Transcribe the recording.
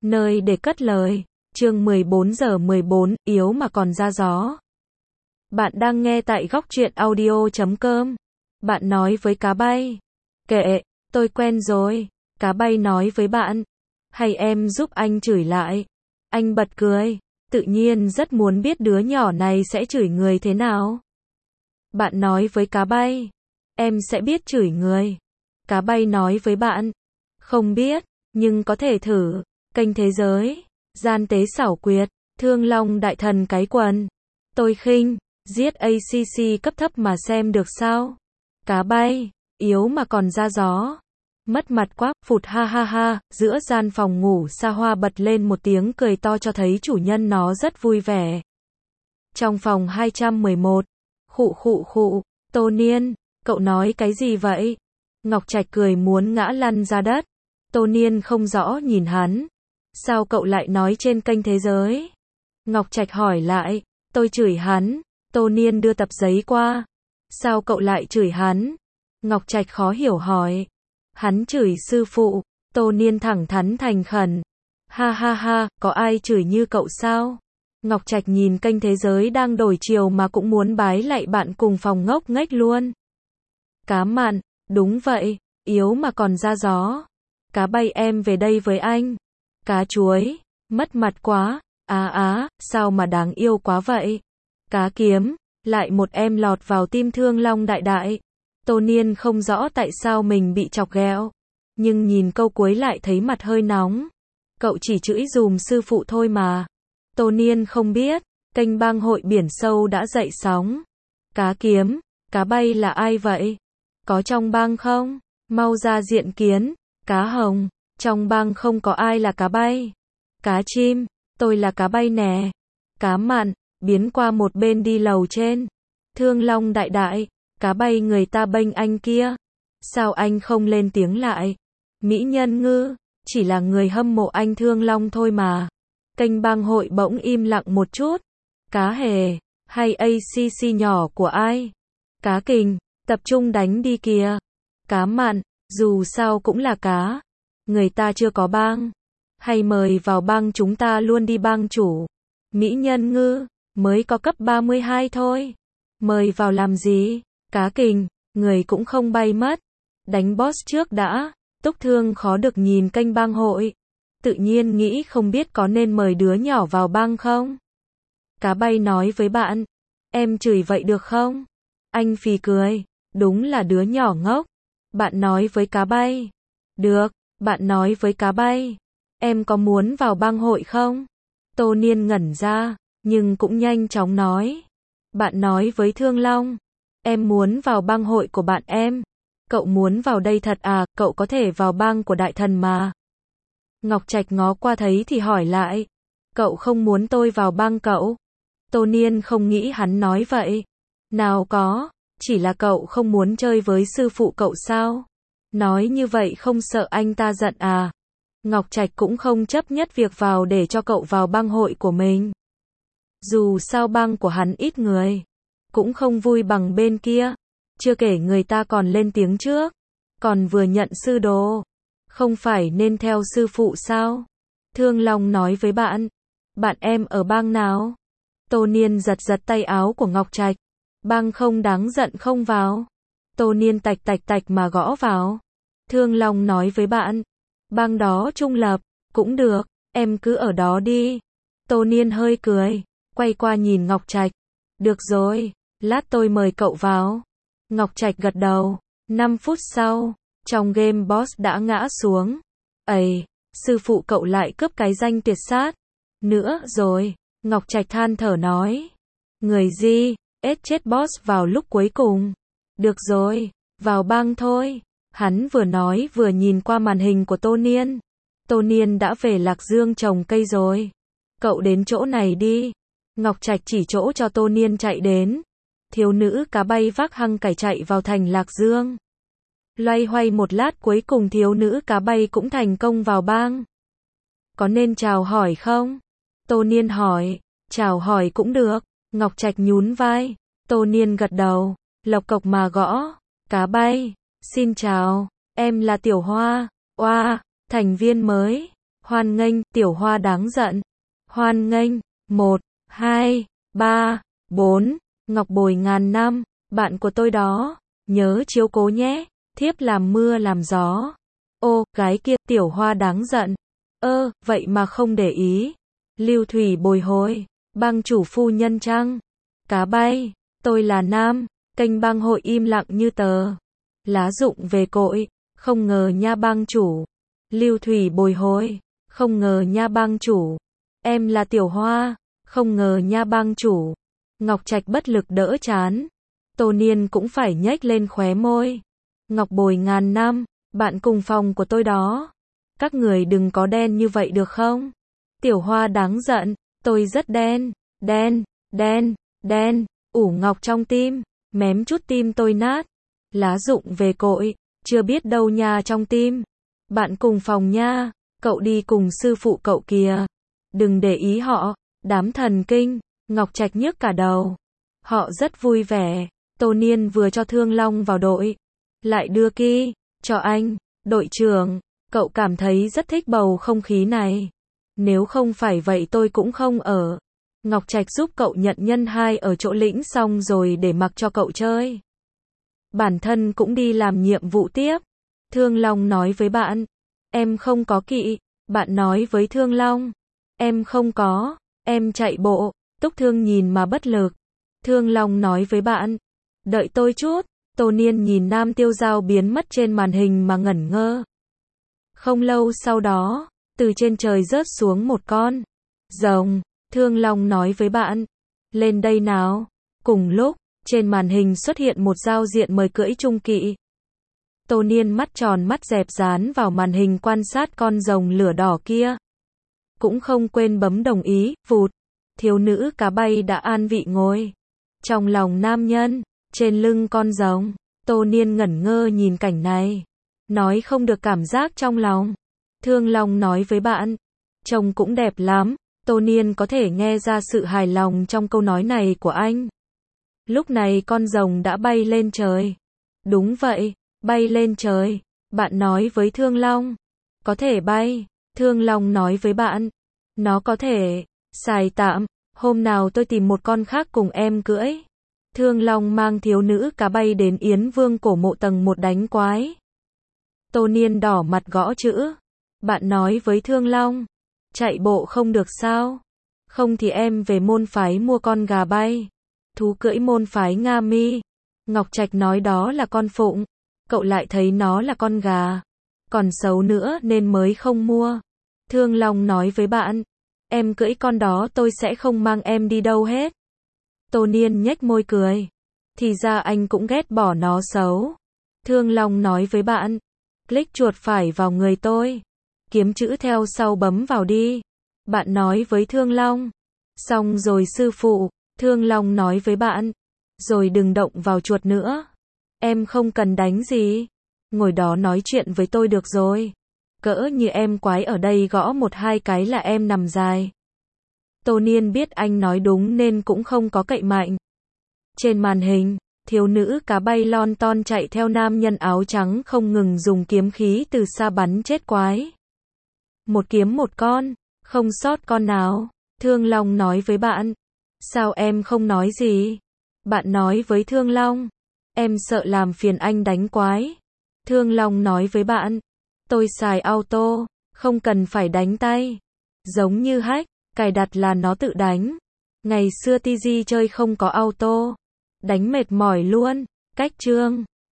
Nơi để cất lời. Chương 14:14, yếu mà còn ra gió. Bạn đang nghe tại góc truyện audio.com. Bạn nói với cá bay. Kệ, tôi quen rồi. Cá bay nói với bạn. Hay em giúp anh chửi lại. Anh bật cười. Tự nhiên rất muốn biết đứa nhỏ này sẽ chửi người thế nào. Bạn nói với cá bay. Em sẽ biết chửi người. Cá bay nói với bạn. Không biết, nhưng có thể thử. Kênh Thế Giới. Gian tế xảo quyệt. Thương Long đại thần cái quần. Tôi khinh. Giết ACC cấp thấp mà xem được sao? Cá bay. Yếu mà còn ra gió. Mất mặt quá, phụt ha ha ha. Giữa gian phòng ngủ xa hoa bật lên một tiếng cười to cho thấy chủ nhân nó rất vui vẻ. Trong phòng 211. Khụ khụ khụ. Tô Niên. Cậu nói cái gì vậy? Ngọc Trạch cười muốn ngã lăn ra đất. Tô Niên không rõ nhìn hắn. Sao cậu lại nói trên kênh Thế Giới? Ngọc Trạch hỏi lại. Tôi chửi hắn. Tô Niên đưa tập giấy qua. Sao cậu lại chửi hắn? Ngọc Trạch khó hiểu hỏi. Hắn chửi sư phụ. Tô Niên thẳng thắn thành khẩn. Ha ha ha, có ai chửi như cậu sao? Ngọc Trạch nhìn kênh Thế Giới đang đổi chiều mà cũng muốn bái lạy bạn cùng phòng ngốc nghếch luôn. Cá mặn, đúng vậy, yếu mà còn ra gió. Cá bay em về đây với anh. Cá chuối, mất mặt quá. Sao mà đáng yêu quá vậy? Cá kiếm, lại một em lọt vào tim Thương Long đại đại. Tô Niên không rõ tại sao mình bị chọc ghẹo, nhưng nhìn câu cuối lại thấy mặt hơi nóng. Cậu chỉ chửi dùm sư phụ thôi mà. Tô Niên không biết, kênh bang hội biển sâu đã dậy sóng. Cá kiếm, cá bay là ai vậy? Có trong bang không? Mau ra diện kiến. Cá hồng, trong bang không có ai là cá bay. Cá chim, tôi là cá bay nè. Cá mặn, biến qua một bên đi lầu trên. Thương Long đại đại, cá bay người ta bênh anh kia. Sao anh không lên tiếng lại? Mỹ Nhân Ngư, chỉ là người hâm mộ anh Thương Long thôi mà. Kênh bang hội bỗng im lặng một chút. Cá hề, hay ACC nhỏ của ai? Cá kình, tập trung đánh đi kìa. Cá mặn, dù sao cũng là cá. Người ta chưa có bang. Hay mời vào bang chúng ta luôn đi bang chủ. Mỹ Nhân Ngư, mới có cấp 32 thôi. Mời vào làm gì? Cá kình, người cũng không bay mất. Đánh boss trước đã. Túc Thương khó được nhìn kênh bang hội. Tự nhiên nghĩ không biết có nên mời đứa nhỏ vào bang không? Cá bay nói với bạn. Em chửi vậy được không? Anh phì cười. Đúng là đứa nhỏ ngốc. Bạn nói với cá bay. Được, bạn nói với cá bay. Em có muốn vào bang hội không? Tô Niên ngẩn ra, nhưng cũng nhanh chóng nói. Bạn nói với Thương Long. Em muốn vào bang hội của bạn em. Cậu muốn vào đây thật à? Cậu có thể vào bang của đại thần mà. Ngọc Trạch ngó qua thấy thì hỏi lại. Cậu không muốn tôi vào bang cậu? Tô Niên không nghĩ hắn nói vậy. Nào có, chỉ là cậu không muốn chơi với sư phụ cậu sao? Nói như vậy không sợ anh ta giận à? Ngọc Trạch cũng không chấp nhất việc vào để cho cậu vào bang hội của mình. Dù sao bang của hắn ít người, cũng không vui bằng bên kia. Chưa kể người ta còn lên tiếng trước, còn vừa nhận sư đồ. Không phải nên theo sư phụ sao? Thương Long nói với bạn. Bạn em ở bang nào? Tô Niên giật giật tay áo của Ngọc Trạch. Bang không đáng giận không vào. Tô Niên tạch tạch tạch mà gõ vào. Thương Long nói với bạn. Bang đó trung lập, cũng được, em cứ ở đó đi. Tô Niên hơi cười, quay qua nhìn Ngọc Trạch. Được rồi, lát tôi mời cậu vào. Ngọc Trạch gật đầu. 5 phút sau, trong game boss đã ngã xuống. Ây, sư phụ cậu lại cướp cái danh tuyệt sát. Nữa rồi, Ngọc Trạch than thở nói. Người gì, ết chết boss vào lúc cuối cùng. Được rồi, vào bang thôi. Hắn vừa nói vừa nhìn qua màn hình của Tô Niên. Tô Niên đã về Lạc Dương trồng cây rồi. Cậu đến chỗ này đi. Ngọc Trạch chỉ chỗ cho Tô Niên chạy đến. Thiếu nữ cá bay vác hăng cải chạy vào thành Lạc Dương. Loay hoay một lát cuối cùng thiếu nữ cá bay cũng thành công vào bang. Có nên chào hỏi không? Tô Niên hỏi. Chào hỏi cũng được. Ngọc Trạch nhún vai. Tô Niên gật đầu. Lộc cộc mà gõ. Cá bay. Xin chào, em là Tiểu Hoa. Oa, thành viên mới. Hoan nghênh, Tiểu Hoa đáng giận. Hoan nghênh, 1, 2, 3, 4, Ngọc Bồi ngàn năm, bạn của tôi đó, nhớ chiếu cố nhé, thiếp làm mưa làm gió. Ô, gái kia, Tiểu Hoa đáng giận. Vậy mà không để ý. Lưu Thủy bồi hồi, bang chủ phu nhân chăng? Cá bay, tôi là nam, kênh bang hội im lặng như tờ. Lá rụng về cội, không ngờ nha bang chủ. Lưu Thủy bồi hồi, không ngờ nha bang chủ. Em là Tiểu Hoa, không ngờ nha bang chủ. Ngọc Trạch bất lực đỡ chán. Tô Niên cũng phải nhếch lên khóe môi. Ngọc Bồi ngàn năm, bạn cùng phòng của tôi đó. Các người đừng có đen như vậy được không? Tiểu Hoa đáng giận, tôi rất đen, đen, ủ ngọc trong tim, mém chút tim tôi nát. Lá rụng về cội, chưa biết đâu nha trong tim. Bạn cùng phòng nha, cậu đi cùng sư phụ cậu kìa. Đừng để ý họ, đám thần kinh. Ngọc Trạch nhức cả đầu. Họ rất vui vẻ. Tô Niên vừa cho Thương Long vào đội, lại đưa Ki cho anh. Đội trưởng, cậu cảm thấy rất thích bầu không khí này. Nếu không phải vậy tôi cũng không ở. Ngọc Trạch giúp cậu nhận nhân 2 ở chỗ lĩnh xong rồi để mặc cho cậu chơi. Bản thân cũng đi làm nhiệm vụ tiếp. Thương Long nói với bạn. Em không có kỵ. Bạn nói với Thương Long. Em không có. Em chạy bộ. Túc Thương nhìn mà bất lực. Thương Long nói với bạn. Đợi tôi chút. Tô Niên nhìn Nam Tiêu Giao biến mất trên màn hình mà ngẩn ngơ. Không lâu sau đó, từ trên trời rớt xuống một con rồng. Thương Long nói với bạn. Lên đây nào. Cùng lúc, trên màn hình xuất hiện một giao diện mời cưỡi trung kỵ. Tô Niên mắt tròn mắt dẹp dán vào màn hình quan sát con rồng lửa đỏ kia. Cũng không quên bấm đồng ý, vụt. Thiếu nữ cá bay đã an vị ngồi trong lòng nam nhân, trên lưng con rồng. Tô Niên ngẩn ngơ nhìn cảnh này. Nói không được cảm giác trong lòng. Thương Long nói với bạn. Trông cũng đẹp lắm. Tô Niên có thể nghe ra sự hài lòng trong câu nói này của anh. Lúc này con rồng đã bay lên trời. Đúng vậy, bay lên trời. Bạn nói với Thương Long. Có thể bay. Thương Long nói với bạn. Nó có thể xài tạm. Hôm nào tôi tìm một con khác cùng em cưỡi. Thương Long mang thiếu nữ cá bay đến Yến Vương cổ mộ tầng 1 đánh quái. Tô Niên đỏ mặt gõ chữ. Bạn nói với Thương Long. Chạy bộ không được sao? Không thì em về môn phái mua con gà bay. Thú cưỡi môn phái Nga Mi. Ngọc Trạch nói đó là con phụng. Cậu lại thấy nó là con gà. Còn xấu nữa nên mới không mua. Thương Long nói với bạn. Em cưỡi con đó tôi sẽ không mang em đi đâu hết. Tô Niên nhếch môi cười. Thì ra anh cũng ghét bỏ nó xấu. Thương Long nói với bạn. Click chuột phải vào người tôi. Kiếm chữ theo sau bấm vào đi. Bạn nói với Thương Long. Xong rồi sư phụ. Thương Long nói với bạn. Rồi đừng động vào chuột nữa. Em không cần đánh gì. Ngồi đó nói chuyện với tôi được rồi. Cỡ như em quái ở đây gõ 1-2 cái là em nằm dài. Tô Niên biết anh nói đúng nên cũng không có cậy mạnh. Trên màn hình, thiếu nữ cá bay lon ton chạy theo nam nhân áo trắng không ngừng dùng kiếm khí từ xa bắn chết quái. Một kiếm một con, không sót con nào. Thương Long nói với bạn. Sao em không nói gì? Bạn nói với Thương Long. Em sợ làm phiền anh đánh quái. Thương Long nói với bạn. Tôi xài auto, không cần phải đánh tay. Giống như hack, cài đặt là nó tự đánh. Ngày xưa TG chơi không có auto. Đánh mệt mỏi luôn. Cách chương